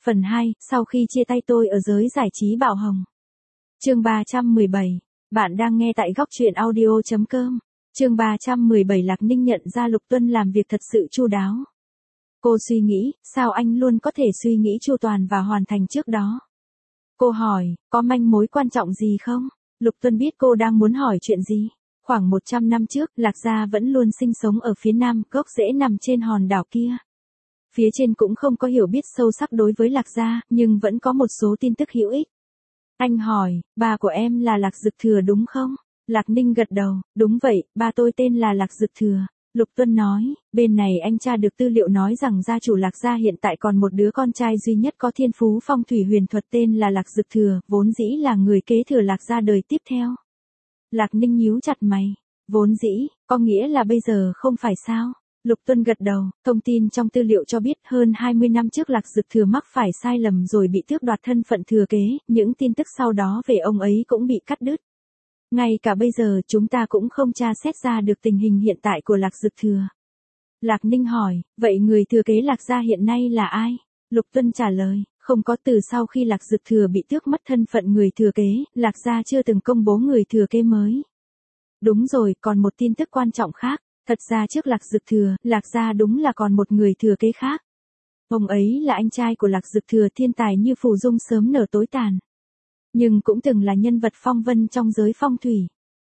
Phần 2, sau khi chia tay tôi ở giới giải trí Bảo Hồng. Chương 317. Bạn đang nghe tại góc truyện audio.com. Chương 317 Lạc Ninh nhận ra Lục Tuân làm việc thật sự chu đáo. Cô suy nghĩ, sao anh luôn có thể suy nghĩ chu toàn và hoàn thành trước đó? Cô hỏi, có manh mối quan trọng gì không? Lục Tuân biết cô đang muốn hỏi chuyện gì. Khoảng 100 năm trước, Lạc Gia vẫn luôn sinh sống ở phía nam, gốc rễ nằm trên hòn đảo kia. Phía trên cũng không có hiểu biết sâu sắc đối với Lạc Gia, nhưng vẫn có một số tin tức hữu ích. Anh hỏi, ba của em là Lạc Dực Thừa đúng không? Lạc Ninh gật đầu, đúng vậy, ba tôi tên là Lạc Dực Thừa. Lục Tuân nói, bên này anh tra được tư liệu nói rằng gia chủ Lạc Gia hiện tại còn một đứa con trai duy nhất có thiên phú phong thủy huyền thuật tên là Lạc Dực Thừa, vốn dĩ là người kế thừa Lạc Gia đời tiếp theo. Lạc Ninh nhíu chặt mày, vốn dĩ, có nghĩa là bây giờ không phải sao? Lục Tuân gật đầu, thông tin trong tư liệu cho biết hơn 20 năm trước Lạc Dực Thừa mắc phải sai lầm rồi bị tước đoạt thân phận thừa kế, những tin tức sau đó về ông ấy cũng bị cắt đứt. Ngay cả bây giờ chúng ta cũng không tra xét ra được tình hình hiện tại của Lạc Dực Thừa. Lạc Ninh hỏi, vậy người thừa kế Lạc Gia hiện nay là ai? Lục Tuân trả lời, không có, từ sau khi Lạc Dực Thừa bị tước mất thân phận người thừa kế, Lạc Gia chưa từng công bố người thừa kế mới. Đúng rồi, còn một tin tức quan trọng khác. Thật ra trước Lạc Dực Thừa, Lạc Gia đúng là còn một người thừa kế khác. Ông ấy là anh trai của Lạc Dực Thừa, thiên tài như phù dung sớm nở tối tàn. Nhưng cũng từng là nhân vật phong vân trong giới phong thủy.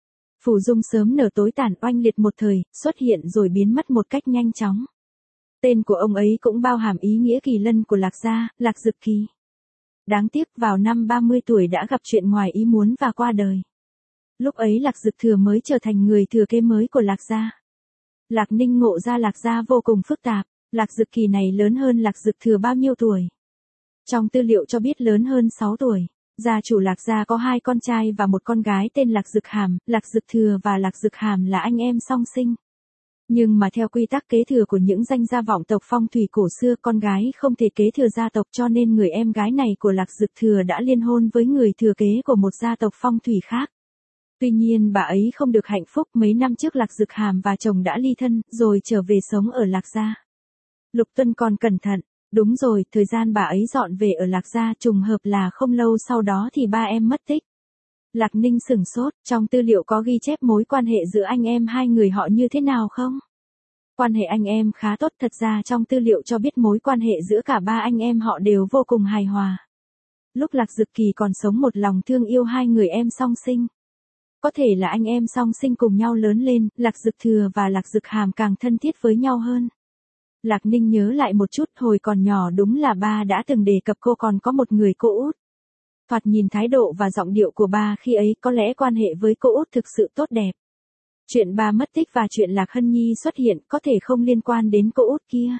Phù dung sớm nở tối tàn oanh liệt một thời, xuất hiện rồi biến mất một cách nhanh chóng. Tên của ông ấy cũng bao hàm ý nghĩa kỳ lân của Lạc Gia, Lạc Dực Kỳ. Đáng tiếc vào năm 30 tuổi đã gặp chuyện ngoài ý muốn và qua đời. Lúc ấy Lạc Dực Thừa mới trở thành người thừa kế mới của Lạc Gia. Lạc Ninh ngộ ra Lạc Gia vô cùng phức tạp, Lạc Dực Kỳ này lớn hơn Lạc Dực Thừa bao nhiêu tuổi? Trong tư liệu cho biết lớn hơn 6 tuổi. Gia chủ Lạc Gia có 2 con trai và một con gái tên Lạc Dực Hàm, Lạc Dực Thừa và Lạc Dực Hàm là anh em song sinh. Nhưng mà theo quy tắc kế thừa của những danh gia vọng tộc phong thủy cổ xưa, con gái không thể kế thừa gia tộc, cho nên người em gái này của Lạc Dực Thừa đã liên hôn với người thừa kế của một gia tộc phong thủy khác. Tuy nhiên bà ấy không được hạnh phúc, mấy năm trước Lạc Dực Hàm và chồng đã ly thân, rồi trở về sống ở Lạc Gia. Lục Tuân còn cẩn thận, đúng rồi, thời gian bà ấy dọn về ở Lạc Gia trùng hợp là không lâu sau đó thì ba em mất tích. Lạc Ninh sửng sốt, trong tư liệu có ghi chép mối quan hệ giữa anh em hai người họ như thế nào không? Quan hệ anh em khá tốt, thật ra trong tư liệu cho biết mối quan hệ giữa cả ba anh em họ đều vô cùng hài hòa. Lúc Lạc Dực Kỳ còn sống một lòng thương yêu hai người em song sinh. Có thể là anh em song sinh cùng nhau lớn lên, Lạc Dực Thừa và Lạc Dực Hàm càng thân thiết với nhau hơn. Lạc Ninh nhớ lại một chút, hồi còn nhỏ đúng là ba đã từng đề cập cô còn có một người cô út. Thoạt nhìn thái độ và giọng điệu của ba khi ấy có lẽ quan hệ với cô út thực sự tốt đẹp. Chuyện ba mất tích và chuyện Lạc Hân Nhi xuất hiện có thể không liên quan đến cô út kia.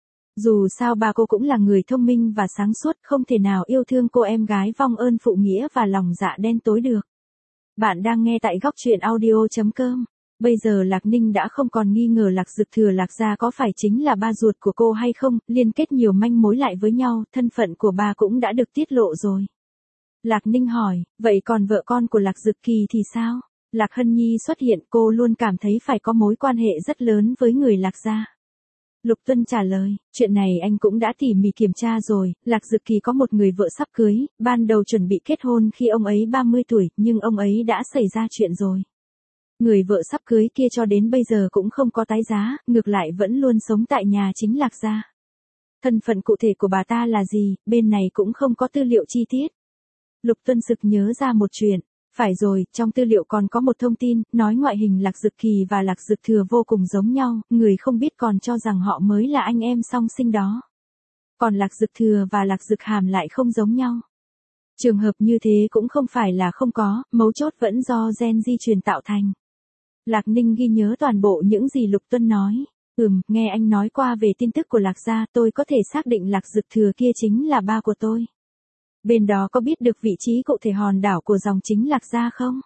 Dù sao ba cô cũng là người thông minh và sáng suốt, không thể nào yêu thương cô em gái vong ơn phụ nghĩa và lòng dạ đen tối được. Bạn đang nghe tại góc truyện audio.com. Bây giờ Lạc Ninh đã không còn nghi ngờ Lạc Dực Thừa Lạc Gia có phải chính là ba ruột của cô hay không, liên kết nhiều manh mối lại với nhau, thân phận của ba cũng đã được tiết lộ rồi. Lạc Ninh hỏi, vậy còn vợ con của Lạc Dực Kỳ thì sao? Lạc Hân Nhi xuất hiện, cô luôn cảm thấy phải có mối quan hệ rất lớn với người Lạc Gia. Lục Tuân trả lời, chuyện này anh cũng đã tỉ mỉ kiểm tra rồi, Lạc Dực Kỳ có một người vợ sắp cưới, ban đầu chuẩn bị kết hôn khi ông ấy 30 tuổi, nhưng ông ấy đã xảy ra chuyện rồi. Người vợ sắp cưới kia cho đến bây giờ cũng không có tái giá, ngược lại vẫn luôn sống tại nhà chính Lạc Gia. Thân phận cụ thể của bà ta là gì, bên này cũng không có tư liệu chi tiết. Lục Tuân sực nhớ ra một chuyện. Phải rồi, trong tư liệu còn có một thông tin, nói ngoại hình Lạc Dực Kỳ và Lạc Dực Thừa vô cùng giống nhau, người không biết còn cho rằng họ mới là anh em song sinh đó. Còn Lạc Dực Thừa và Lạc Dực Hàm lại không giống nhau. Trường hợp như thế cũng không phải là không có, mấu chốt vẫn do gen di truyền tạo thành. Lạc Ninh ghi nhớ toàn bộ những gì Lục Tuân nói. Nghe anh nói qua về tin tức của Lạc Gia, tôi có thể xác định Lạc Dực Thừa kia chính là ba của tôi. Bên đó có biết được vị trí cụ thể hòn đảo của dòng chính Lạc Gia không?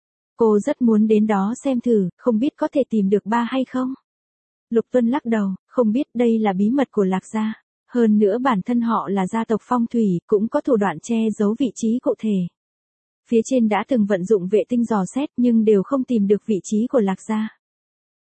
Cô rất muốn đến đó xem thử, không biết có thể tìm được ba hay không? Lục Tuân lắc đầu, không biết, đây là bí mật của Lạc Gia. Hơn nữa bản thân họ là gia tộc phong thủy, cũng có thủ đoạn che giấu vị trí cụ thể. Phía trên đã từng vận dụng vệ tinh dò xét nhưng đều không tìm được vị trí của Lạc Gia.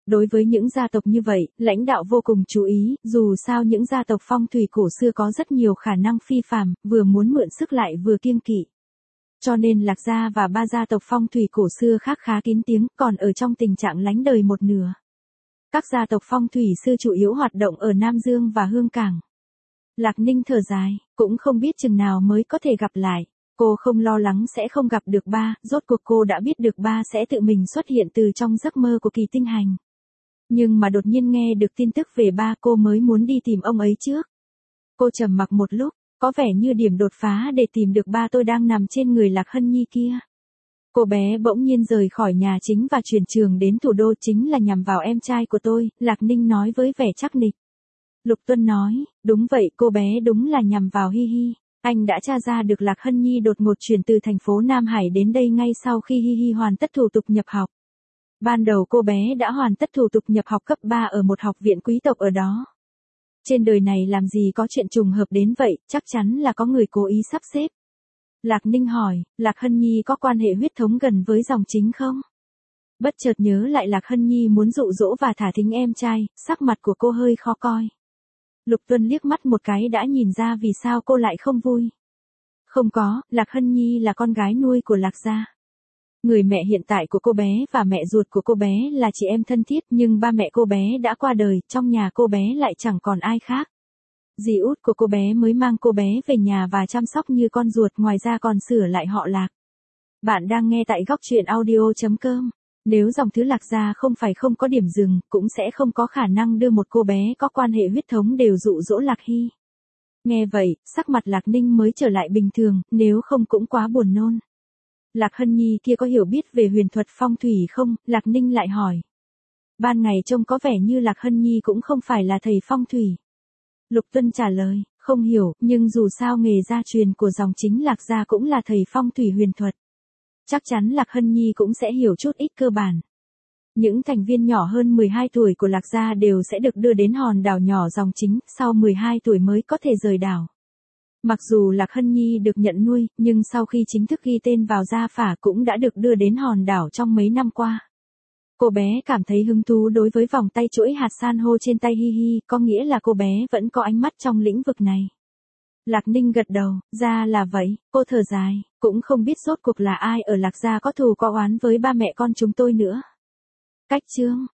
Đối với những gia tộc như vậy, lãnh đạo vô cùng chú ý, dù sao những gia tộc phong thủy cổ xưa có rất nhiều khả năng phi phàm, vừa muốn mượn sức lại vừa kiêng kỵ. Cho nên Lạc gia và ba gia tộc phong thủy cổ xưa khác khá kín tiếng, còn ở trong tình trạng lánh đời một nửa. Các gia tộc phong thủy sư chủ yếu hoạt động ở Nam Dương và Hương Cảng. Lạc Ninh thở dài, cũng không biết chừng nào mới có thể gặp lại. Cô không lo lắng sẽ không gặp được ba, rốt cuộc cô đã biết được ba sẽ tự mình xuất hiện từ trong giấc mơ của Kỳ Tinh Hành. Nhưng mà đột nhiên nghe được tin tức về ba, cô mới muốn đi tìm ông ấy trước. Cô trầm mặc một lúc, có vẻ như điểm đột phá để tìm được ba tôi đang nằm trên người Lạc Hân Nhi kia. Cô bé bỗng nhiên rời khỏi nhà chính và chuyển trường đến thủ đô, chính là nhằm vào em trai của tôi, Lạc Ninh nói với vẻ chắc nịch. Lục Tuân nói, đúng vậy, cô bé đúng là nhằm vào Hi Hi. Anh đã tra ra được Lạc Hân Nhi đột ngột chuyển từ thành phố Nam Hải đến đây ngay sau khi Hi Hi hoàn tất thủ tục nhập học. Ban đầu cô bé đã hoàn tất thủ tục nhập học cấp 3 ở một học viện quý tộc ở đó. Trên đời này làm gì có chuyện trùng hợp đến vậy, chắc chắn là có người cố ý sắp xếp. Lạc Ninh hỏi, Lạc Hân Nhi có quan hệ huyết thống gần với dòng chính không? Bất chợt nhớ lại Lạc Hân Nhi muốn dụ dỗ và thả thính em trai, sắc mặt của cô hơi khó coi. Lục Tuân liếc mắt một cái đã nhìn ra vì sao cô lại không vui. Không có, Lạc Hân Nhi là con gái nuôi của Lạc gia. Người mẹ hiện tại của cô bé và mẹ ruột của cô bé là chị em thân thiết, nhưng ba mẹ cô bé đã qua đời, trong nhà cô bé lại chẳng còn ai khác. Dì út của cô bé mới mang cô bé về nhà và chăm sóc như con ruột, ngoài ra còn sửa lại họ Lạc. Bạn đang nghe tại góc truyện audio.com. Nếu dòng thứ Lạc gia không phải không có điểm dừng, cũng sẽ không có khả năng đưa một cô bé có quan hệ huyết thống đều dụ dỗ Lạc Hy. Nghe vậy, sắc mặt Lạc Ninh mới trở lại bình thường, nếu không cũng quá buồn nôn. Lạc Hân Nhi kia có hiểu biết về huyền thuật phong thủy không? Lạc Ninh lại hỏi. Ban ngày trông có vẻ như Lạc Hân Nhi cũng không phải là thầy phong thủy. Lục Tuân trả lời, không hiểu, nhưng dù sao nghề gia truyền của dòng chính Lạc gia cũng là thầy phong thủy huyền thuật. Chắc chắn Lạc Hân Nhi cũng sẽ hiểu chút ít cơ bản. Những thành viên nhỏ hơn 12 tuổi của Lạc gia đều sẽ được đưa đến hòn đảo nhỏ dòng chính, sau 12 tuổi mới có thể rời đảo. Mặc dù Lạc Hân Nhi được nhận nuôi, nhưng sau khi chính thức ghi tên vào gia phả cũng đã được đưa đến hòn đảo trong mấy năm qua. Cô bé cảm thấy hứng thú đối với vòng tay chuỗi hạt san hô trên tay Hi Hi, có nghĩa là cô bé vẫn có ánh mắt trong lĩnh vực này. Lạc Ninh gật đầu, ra là vậy, cô thở dài, cũng không biết rốt cuộc là ai ở Lạc gia có thù có oán với ba mẹ con chúng tôi nữa. Cách chương